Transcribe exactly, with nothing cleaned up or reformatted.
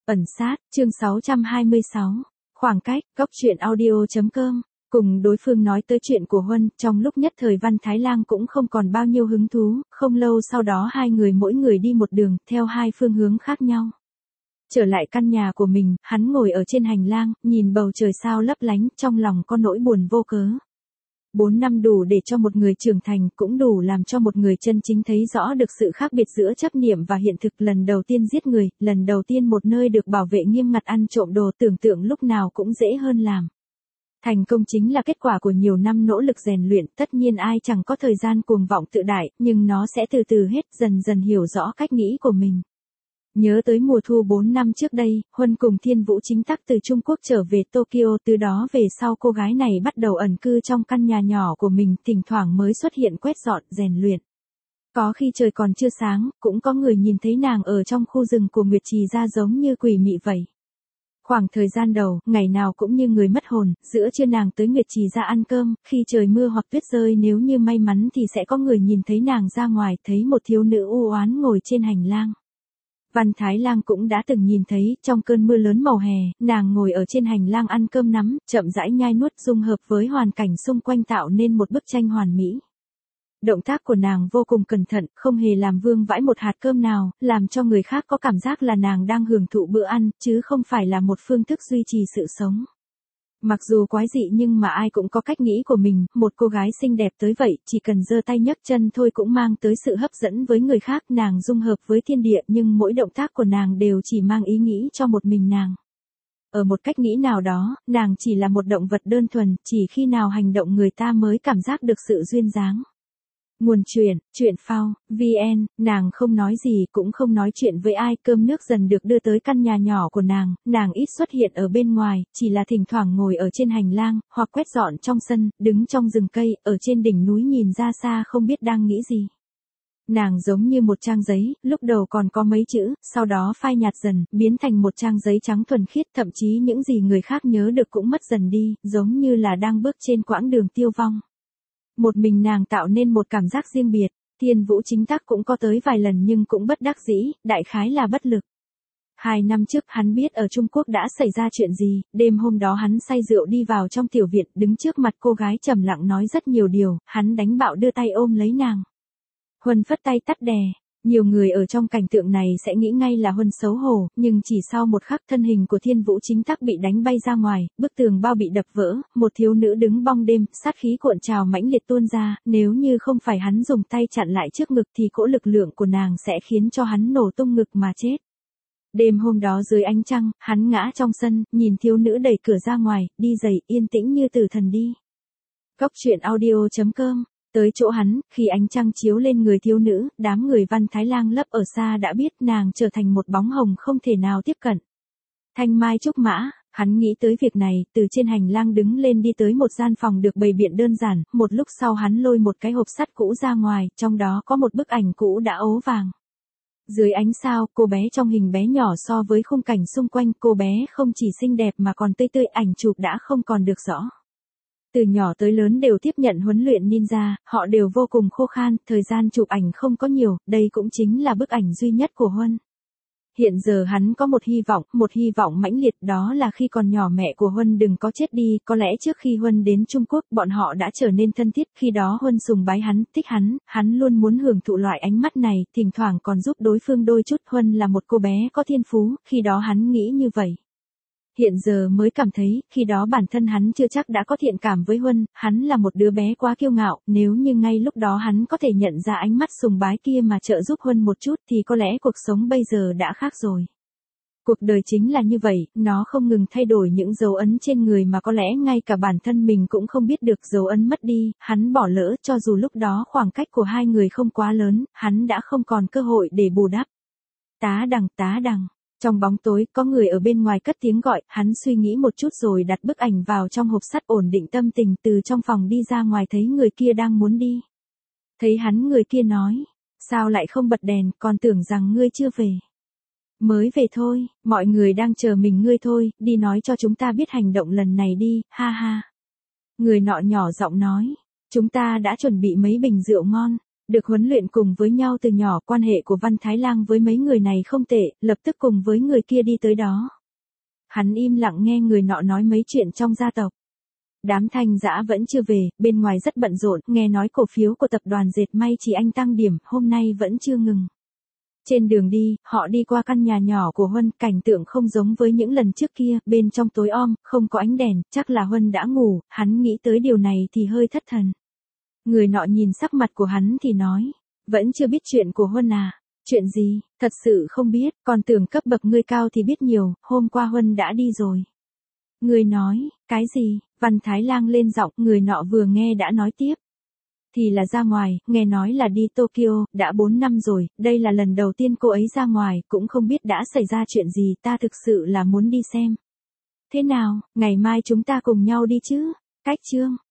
Ẩn sát, chương sáu trăm hai mươi sáu. Khoảng cách, góc truyện audio.com. Cùng đối phương nói tới chuyện của Huân, trong lúc nhất thời Văn Thái Lang cũng không còn bao nhiêu hứng thú, không lâu sau đó hai người mỗi người đi một đường, theo hai phương hướng khác nhau. Trở lại căn nhà của mình, hắn ngồi ở trên hành lang, nhìn bầu trời sao lấp lánh, trong lòng có nỗi buồn vô cớ. Bốn năm đủ để cho một người trưởng thành, cũng đủ làm cho một người chân chính thấy rõ được sự khác biệt giữa chấp niệm và hiện thực. Lần đầu tiên giết người, lần đầu tiên một nơi được bảo vệ nghiêm ngặt ăn trộm đồ, tưởng tượng lúc nào cũng dễ hơn làm. Thành công chính là kết quả của nhiều năm nỗ lực rèn luyện, tất nhiên ai chẳng có thời gian cuồng vọng tự đại, nhưng nó sẽ từ từ hết, dần dần hiểu rõ cách nghĩ của mình. Nhớ tới mùa thu bốn năm trước đây, Huân cùng Thiên Vũ Chính Tắc từ Trung Quốc trở về Tokyo, từ đó về sau cô gái này bắt đầu ẩn cư trong căn nhà nhỏ của mình, thỉnh thoảng mới xuất hiện quét dọn, rèn luyện. Có khi trời còn chưa sáng, cũng có người nhìn thấy nàng ở trong khu rừng của Nguyệt Trì ra giống như quỷ mị vậy. Khoảng thời gian đầu, ngày nào cũng như người mất hồn, giữa trưa nàng tới Nguyệt Trì ra ăn cơm, khi trời mưa hoặc tuyết rơi nếu như may mắn thì sẽ có người nhìn thấy nàng ra ngoài, thấy một thiếu nữ u oán ngồi trên hành lang. Văn Thái Lang cũng đã từng nhìn thấy, trong cơn mưa lớn màu hè, nàng ngồi ở trên hành lang ăn cơm nắm, chậm rãi nhai nuốt, dung hợp với hoàn cảnh xung quanh tạo nên một bức tranh hoàn mỹ. Động tác của nàng vô cùng cẩn thận, không hề làm vương vãi một hạt cơm nào, làm cho người khác có cảm giác là nàng đang hưởng thụ bữa ăn, chứ không phải là một phương thức duy trì sự sống. Mặc dù quái dị nhưng mà ai cũng có cách nghĩ của mình, một cô gái xinh đẹp tới vậy, chỉ cần giơ tay nhấc chân thôi cũng mang tới sự hấp dẫn với người khác. Nàng dung hợp với thiên địa nhưng mỗi động tác của nàng đều chỉ mang ý nghĩ cho một mình nàng. Ở một cách nghĩ nào đó, nàng chỉ là một động vật đơn thuần, chỉ khi nào hành động người ta mới cảm giác được sự duyên dáng. Nguồn truyện, truyện phao, vn, nàng không nói gì cũng không nói chuyện với ai, cơm nước dần được đưa tới căn nhà nhỏ của nàng, nàng ít xuất hiện ở bên ngoài, chỉ là thỉnh thoảng ngồi ở trên hành lang, hoặc quét dọn trong sân, đứng trong rừng cây, ở trên đỉnh núi nhìn ra xa không biết đang nghĩ gì. Nàng giống như một trang giấy, lúc đầu còn có mấy chữ, sau đó phai nhạt dần, biến thành một trang giấy trắng thuần khiết, thậm chí những gì người khác nhớ được cũng mất dần đi, giống như là đang bước trên quãng đường tiêu vong. Một mình nàng tạo nên một cảm giác riêng biệt, Thiên Vũ Chính Tắc cũng có tới vài lần nhưng cũng bất đắc dĩ, đại khái là bất lực. Hai năm trước hắn biết ở Trung Quốc đã xảy ra chuyện gì, đêm hôm đó hắn say rượu đi vào trong tiểu viện, đứng trước mặt cô gái trầm lặng nói rất nhiều điều, hắn đánh bạo đưa tay ôm lấy nàng. Huân phất tay tắt đè. Nhiều người ở trong cảnh tượng này sẽ nghĩ ngay là Huân xấu hổ, nhưng chỉ sau một khắc thân hình của Thiên Vũ Chính Tắc bị đánh bay ra ngoài, bức tường bao bị đập vỡ, một thiếu nữ đứng bong đêm, sát khí cuộn trào mãnh liệt tuôn ra, nếu như không phải hắn dùng tay chặn lại trước ngực thì cỗ lực lượng của nàng sẽ khiến cho hắn nổ tung ngực mà chết. Đêm hôm đó dưới ánh trăng, hắn ngã trong sân, nhìn thiếu nữ đẩy cửa ra ngoài, đi giày, yên tĩnh như tử thần đi. Góc truyện audio.com. Tới chỗ hắn, khi ánh trăng chiếu lên người thiếu nữ, đám người Văn Thái Lang lấp ở xa đã biết nàng trở thành một bóng hồng không thể nào tiếp cận. Thanh mai trúc mã, hắn nghĩ tới việc này, từ trên hành lang đứng lên đi tới một gian phòng được bày biện đơn giản, một lúc sau hắn lôi một cái hộp sắt cũ ra ngoài, trong đó có một bức ảnh cũ đã ố vàng. Dưới ánh sao, cô bé trong hình bé nhỏ so với khung cảnh xung quanh, cô bé không chỉ xinh đẹp mà còn tươi tươi, ảnh chụp đã không còn được rõ. Từ nhỏ tới lớn đều tiếp nhận huấn luyện ninja, họ đều vô cùng khô khan, thời gian chụp ảnh không có nhiều, đây cũng chính là bức ảnh duy nhất của Huân. Hiện giờ hắn có một hy vọng, một hy vọng mãnh liệt, đó là khi còn nhỏ mẹ của Huân đừng có chết đi, có lẽ trước khi Huân đến Trung Quốc, bọn họ đã trở nên thân thiết, khi đó Huân sùng bái hắn, thích hắn, hắn luôn muốn hưởng thụ loại ánh mắt này, thỉnh thoảng còn giúp đối phương đôi chút. Huân là một cô bé có thiên phú, khi đó hắn nghĩ như vậy. Hiện giờ mới cảm thấy, khi đó bản thân hắn chưa chắc đã có thiện cảm với Huân, hắn là một đứa bé quá kiêu ngạo, nếu như ngay lúc đó hắn có thể nhận ra ánh mắt sùng bái kia mà trợ giúp Huân một chút thì có lẽ cuộc sống bây giờ đã khác rồi. Cuộc đời chính là như vậy, nó không ngừng thay đổi những dấu ấn trên người mà có lẽ ngay cả bản thân mình cũng không biết được dấu ấn mất đi, hắn bỏ lỡ, cho dù lúc đó khoảng cách của hai người không quá lớn, hắn đã không còn cơ hội để bù đắp. Tá đằng, tá đằng. Trong bóng tối, có người ở bên ngoài cất tiếng gọi, hắn suy nghĩ một chút rồi đặt bức ảnh vào trong hộp sắt, ổn định tâm tình, từ trong phòng đi ra ngoài thấy người kia đang muốn đi. Thấy hắn, người kia nói, sao lại không bật đèn, còn tưởng rằng ngươi chưa về. Mới về thôi, mọi người đang chờ mình ngươi thôi, đi nói cho chúng ta biết hành động lần này đi, ha ha. Người nọ nhỏ giọng nói, chúng ta đã chuẩn bị mấy bình rượu ngon. Được huấn luyện cùng với nhau từ nhỏ, quan hệ của Văn Thái Lang với mấy người này không tệ, lập tức cùng với người kia đi tới đó. Hắn im lặng nghe người nọ nói mấy chuyện trong gia tộc. Đám Thanh Dã vẫn chưa về, bên ngoài rất bận rộn, nghe nói cổ phiếu của tập đoàn dệt may chỉ anh tăng điểm, hôm nay vẫn chưa ngừng. Trên đường đi, họ đi qua căn nhà nhỏ của Huân, cảnh tượng không giống với những lần trước kia, bên trong tối om, không có ánh đèn, chắc là Huân đã ngủ, hắn nghĩ tới điều này thì hơi thất thần. Người nọ nhìn sắc mặt của hắn thì nói, vẫn chưa biết chuyện của Huân à? Chuyện gì? Thật sự không biết, còn tưởng cấp bậc ngươi cao thì biết nhiều, hôm qua Huân đã đi rồi. Người nói, cái gì? Văn Thái Lang lên giọng, người nọ vừa nghe đã nói tiếp. Thì là ra ngoài, nghe nói là đi Tokyo, đã bốn năm rồi, đây là lần đầu tiên cô ấy ra ngoài, cũng không biết đã xảy ra chuyện gì, ta thực sự là muốn đi xem. Thế nào, ngày mai chúng ta cùng nhau đi chứ? Cách chương.